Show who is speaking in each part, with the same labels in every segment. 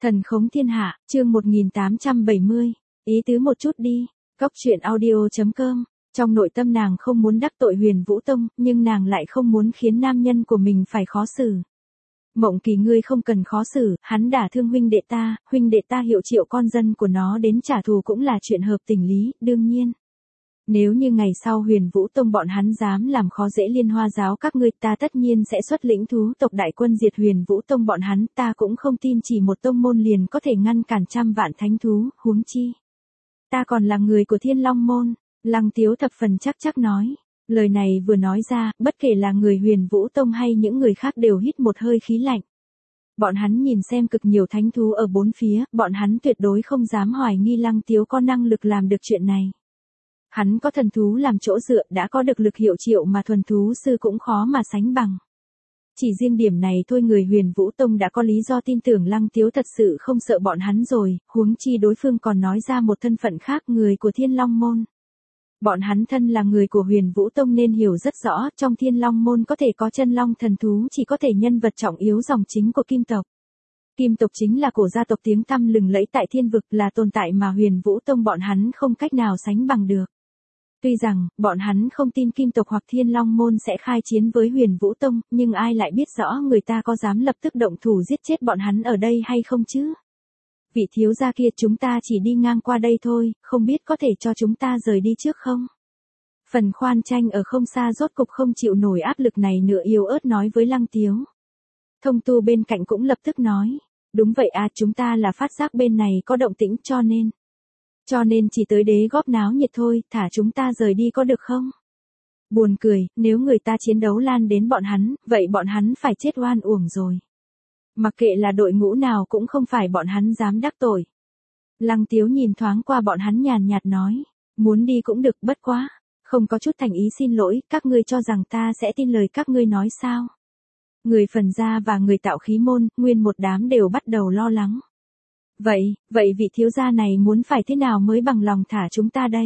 Speaker 1: Thần khống thiên hạ, chương 1870. Ý tứ một chút đi. Cóc truyện audio.com. Trong nội tâm nàng không muốn đắc tội Huyền Vũ Tông, nhưng nàng lại không muốn khiến nam nhân của mình phải khó xử. Mộng Kỳ, ngươi không cần khó xử, hắn đả thương huynh đệ ta hiệu triệu con dân của nó đến trả thù cũng là chuyện hợp tình lý, đương nhiên. Nếu như ngày sau Huyền Vũ Tông bọn hắn dám làm khó dễ Liên Hoa giáo các ngươi, ta tất nhiên sẽ xuất lĩnh thú tộc đại quân diệt Huyền Vũ Tông bọn hắn, ta cũng không tin chỉ một tông môn liền có thể ngăn cản trăm vạn thánh thú, huống chi. Ta còn là người của Thiên Long môn, Lăng Tiếu thập phần chắc nói. Lời này vừa nói ra, bất kể là người Huyền Vũ Tông hay những người khác đều hít một hơi khí lạnh. Bọn hắn nhìn xem cực nhiều thánh thú ở bốn phía, bọn hắn tuyệt đối không dám hoài nghi Lăng Tiếu có năng lực làm được chuyện này. Hắn có thần thú làm chỗ dựa, đã có được lực hiệu triệu mà thuần thú sư cũng khó mà sánh bằng. Chỉ riêng điểm này thôi người Huyền Vũ Tông đã có lý do tin tưởng Lăng Tiếu thật sự không sợ bọn hắn rồi, huống chi đối phương còn nói ra một thân phận khác, người của Thiên Long môn. Bọn hắn thân là người của Huyền Vũ Tông nên hiểu rất rõ, trong Thiên Long môn có thể có chân long thần thú chỉ có thể nhân vật trọng yếu dòng chính của Kim tộc. Kim tộc chính là cổ gia tộc tiếng tăm lừng lẫy tại thiên vực, là tồn tại mà Huyền Vũ Tông bọn hắn không cách nào sánh bằng được. Tuy rằng, bọn hắn không tin Kim tộc hoặc Thiên Long môn sẽ khai chiến với Huyền Vũ Tông, nhưng ai lại biết rõ người ta có dám lập tức động thủ giết chết bọn hắn ở đây hay không chứ? Vị thiếu gia kia, chúng ta chỉ đi ngang qua đây thôi, không biết có thể cho chúng ta rời đi trước không? Phần Khoan Tranh ở không xa rốt cục không chịu nổi áp lực này nữa, yếu ớt nói với Lăng Tiếu. Thông Tu bên cạnh cũng lập tức nói, đúng vậy à, chúng ta là phát giác bên này có động tĩnh cho nên chỉ tới đế góp náo nhiệt thôi, thả chúng ta rời đi có được không? Buồn cười, nếu người ta chiến đấu lan đến bọn hắn, vậy bọn hắn phải chết oan uổng rồi. Mặc kệ là đội ngũ nào cũng không phải bọn hắn dám đắc tội. Lăng Tiếu nhìn thoáng qua bọn hắn nhàn nhạt nói, muốn đi cũng được, bất quá, không có chút thành ý xin lỗi, các ngươi cho rằng ta sẽ tin lời các ngươi nói sao? Người Phần Gia và người Tạo Khí môn, nguyên một đám đều bắt đầu lo lắng. Vậy vị thiếu gia này muốn phải thế nào mới bằng lòng thả chúng ta đây?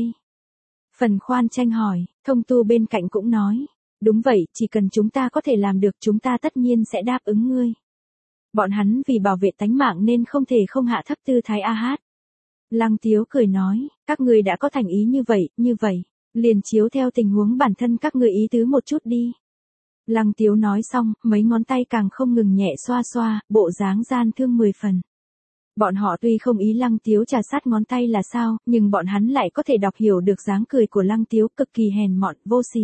Speaker 1: Phần Khoan Tranh hỏi, Thông Tu bên cạnh cũng nói, đúng vậy, chỉ cần chúng ta có thể làm được chúng ta tất nhiên sẽ đáp ứng ngươi. Bọn hắn vì bảo vệ tánh mạng nên không thể không hạ thấp tư thái a hát. Lăng Tiếu cười nói, các ngươi đã có thành ý như vậy, liền chiếu theo tình huống bản thân các ngươi ý tứ một chút đi. Lăng Tiếu nói xong, mấy ngón tay càng không ngừng nhẹ xoa xoa, bộ dáng gian thương 10 phần. Bọn họ tuy không ý Lăng Tiếu trà sát ngón tay là sao, nhưng bọn hắn lại có thể đọc hiểu được dáng cười của Lăng Tiếu cực kỳ hèn mọn, vô sỉ.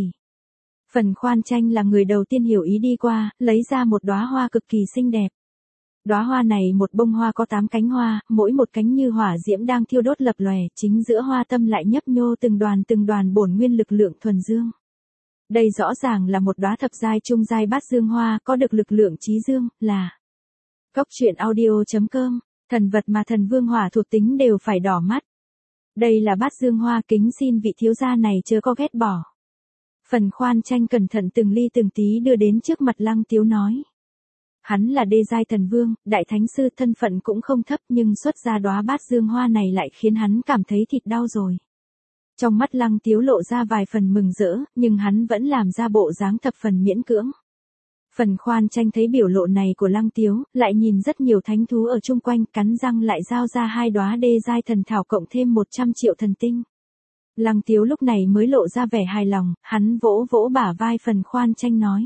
Speaker 1: Phần Khoan Tranh là người đầu tiên hiểu ý đi qua, lấy ra một đóa hoa cực kỳ xinh đẹp. Đóa hoa này một bông hoa có 8 cánh hoa, mỗi một cánh như hỏa diễm đang thiêu đốt lập lòe, chính giữa hoa tâm lại nhấp nhô từng đoàn bổn nguyên lực lượng thuần dương. Đây rõ ràng là một đóa thập giai trung giai bát dương hoa, có được lực lượng chí dương, là Cóc truyện audio.com. Thần vật mà thần vương hỏa thuộc tính đều phải đỏ mắt. Đây là bát dương hoa, kính xin vị thiếu gia này chớ có ghét bỏ. Phần Khoan Tranh cẩn thận từng ly từng tí đưa đến trước mặt Lăng Tiếu nói. Hắn là đê giai thần vương, đại thánh sư, thân phận cũng không thấp, nhưng xuất ra đóa bát dương hoa này lại khiến hắn cảm thấy thịt đau rồi. Trong mắt Lăng Tiếu lộ ra vài phần mừng rỡ, nhưng hắn vẫn làm ra bộ dáng thập phần miễn cưỡng. Phần Khoan Tranh thấy biểu lộ này của Lăng Tiếu, lại nhìn rất nhiều thánh thú ở chung quanh, cắn răng lại giao ra 2 đóa đê giai thần thảo cộng thêm 100 triệu thần tinh. Lăng Tiếu lúc này mới lộ ra vẻ hài lòng, hắn vỗ vỗ bả vai Phần Khoan Tranh nói.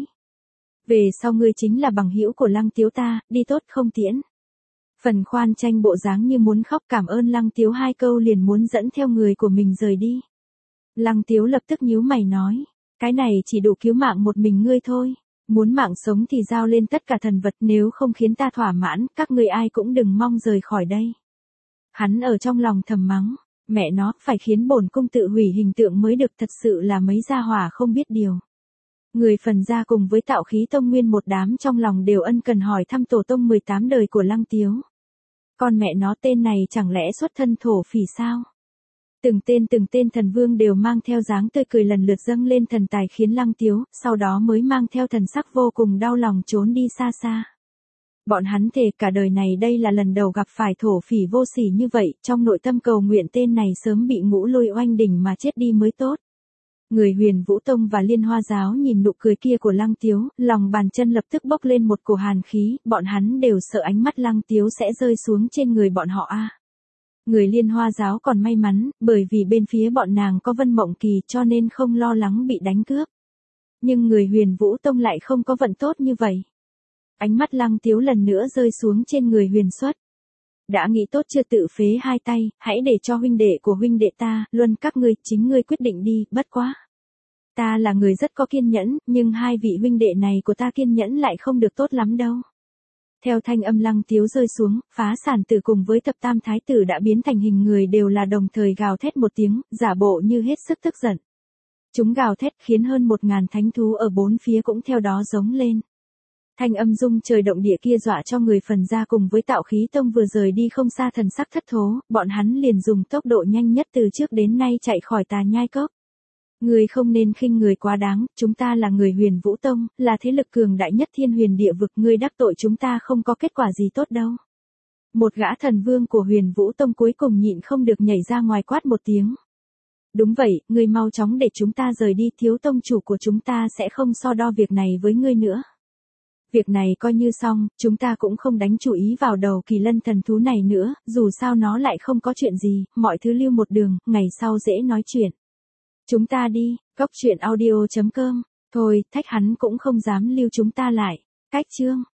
Speaker 1: Về sau ngươi chính là bằng hữu của Lăng Tiếu ta, đi tốt không tiễn. Phần Khoan Tranh bộ dáng như muốn khóc, cảm ơn Lăng Tiếu 2 câu liền muốn dẫn theo người của mình rời đi. Lăng Tiếu lập tức nhíu mày nói, cái này chỉ đủ cứu mạng một mình ngươi thôi. Muốn mạng sống thì giao lên tất cả thần vật, nếu không khiến ta thỏa mãn, các ngươi ai cũng đừng mong rời khỏi đây. Hắn ở trong lòng thầm mắng, mẹ nó, phải khiến bổn cung tự hủy hình tượng mới được, thật sự là mấy gia hỏa không biết điều. Người Phần Gia cùng với Tạo Khí tông nguyên một đám trong lòng đều ân cần hỏi thăm tổ tông 18 đời của Lăng Tiếu. Con mẹ nó, tên này chẳng lẽ xuất thân thổ phỉ sao? Từng tên thần vương đều mang theo dáng tươi cười lần lượt dâng lên thần tài khiến Lăng Tiếu, sau đó mới mang theo thần sắc vô cùng đau lòng trốn đi xa xa. Bọn hắn thề cả đời này đây là lần đầu gặp phải thổ phỉ vô sỉ như vậy, trong nội tâm cầu nguyện tên này sớm bị Ngũ Lôi oanh đỉnh mà chết đi mới tốt. Người Huyền Vũ Tông và Liên Hoa Giáo nhìn nụ cười kia của Lăng Tiếu, lòng bàn chân lập tức bốc lên một cổ hàn khí, bọn hắn đều sợ ánh mắt Lăng Tiếu sẽ rơi xuống trên người bọn họ a. Người Liên Hoa Giáo còn may mắn, bởi vì bên phía bọn nàng có Vân Mộng Kỳ cho nên không lo lắng bị đánh cướp. Nhưng người Huyền Vũ Tông lại không có vận tốt như vậy. Ánh mắt Lăng Tiếu lần nữa rơi xuống trên người Huyền Xuất. Đã nghĩ tốt chưa tự phế hai tay, hãy để cho huynh đệ của huynh đệ ta, luân các ngươi, chính ngươi quyết định đi, bất quá. Ta là người rất có kiên nhẫn, nhưng hai vị huynh đệ này của ta kiên nhẫn lại không được tốt lắm đâu. Theo thanh âm Lăng Tiếu rơi xuống, Phá Sản Tử cùng với Thập Tam Thái Tử đã biến thành hình người đều là đồng thời gào thét một tiếng, giả bộ như hết sức tức giận. Chúng gào thét khiến hơn 1000 thánh thú ở bốn phía cũng theo đó giống lên. Thanh âm rung trời động địa kia dọa cho người Phần Gia cùng với Tạo Khí Tông vừa rời đi không xa thần sắc thất thố, bọn hắn liền dùng tốc độ nhanh nhất từ trước đến nay chạy khỏi Tà Nhai Cốc. Người không nên khinh người quá đáng, chúng ta là người Huyền Vũ Tông, là thế lực cường đại nhất thiên huyền địa vực, ngươi đắc tội chúng ta không có kết quả gì tốt đâu. Một gã thần vương của Huyền Vũ Tông cuối cùng nhịn không được nhảy ra ngoài quát một tiếng. Đúng vậy, ngươi mau chóng để chúng ta rời đi, thiếu tông chủ của chúng ta sẽ không so đo việc này với ngươi nữa. Việc này coi như xong, chúng ta cũng không đánh chú ý vào đầu Kỳ Lân thần thú này nữa, dù sao nó lại không có chuyện gì, mọi thứ lưu một đường, ngày sau dễ nói chuyện. Chúng ta đi, Cốc Truyện Audio.com, thôi, thách hắn cũng không dám lưu chúng ta lại. Cách chương